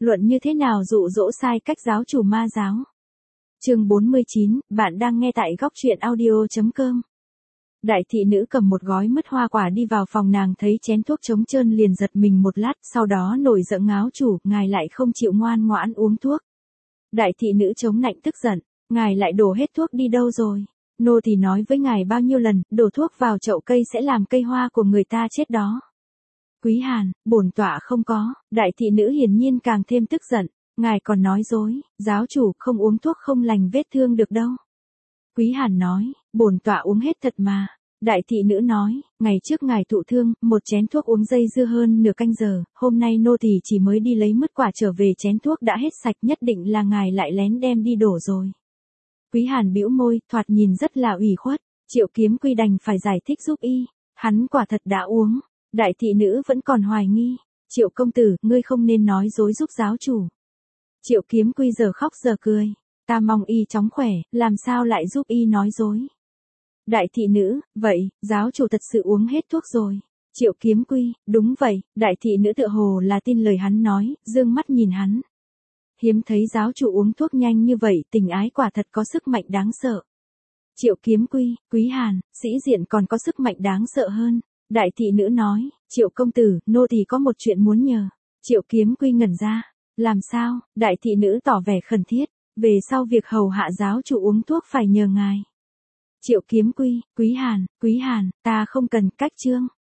Luận như thế nào dụ dỗ sai cách giáo chủ ma giáo. Chương 49, bạn đang nghe tại góc truyện audio.com. Đại thị nữ cầm một gói mứt hoa quả đi vào phòng, nàng thấy chén thuốc trống trơn liền giật mình một lát, sau đó nổi giận ngáo chủ, ngài lại không chịu ngoan ngoãn uống thuốc. Đại thị nữ chống nạnh tức giận, ngài lại đổ hết thuốc đi đâu rồi? Nô thì nói với ngài bao nhiêu lần, đổ thuốc vào chậu cây sẽ làm cây hoa của người ta chết đó. Quý Hàn, bổn tọa không có. Đại thị nữ hiển nhiên càng thêm tức giận, ngài còn nói dối, giáo chủ không uống thuốc không lành vết thương được đâu. Quý Hàn nói, bổn tọa uống hết thật mà. Đại thị nữ nói, ngày trước ngài thụ thương, một chén thuốc uống dây dưa hơn nửa canh giờ, hôm nay nô tỳ chỉ mới đi lấy mứt quả trở về chén thuốc đã hết sạch, nhất định là ngài lại lén đem đi đổ rồi. Quý Hàn bĩu môi, thoạt nhìn rất là ủy khuất. Triệu Kiếm Quy đành phải giải thích giúp y, hắn quả thật đã uống. Đại thị nữ vẫn còn hoài nghi, Triệu công tử, ngươi không nên nói dối giúp giáo chủ. Triệu Kiếm Quy giờ khóc giờ cười, ta mong y chóng khỏe, làm sao lại giúp y nói dối. Đại thị nữ, vậy, giáo chủ thật sự uống hết thuốc rồi. Triệu Kiếm Quy, đúng vậy. Đại thị nữ tựa hồ là tin lời hắn nói, dương mắt nhìn hắn. Hiếm thấy giáo chủ uống thuốc nhanh như vậy, tình ái quả thật có sức mạnh đáng sợ. Triệu Kiếm Quy, Quý Hàn, sĩ diện còn có sức mạnh đáng sợ hơn. Đại thị nữ nói, Triệu công tử, nô tỳ có một chuyện muốn nhờ. Triệu Kiếm Quy ngẩn ra, làm sao? Đại thị nữ tỏ vẻ khẩn thiết, về sau việc hầu hạ giáo chủ uống thuốc phải nhờ ngài. Triệu Kiếm Quy, Quý Hàn, ta không cần, cách trương.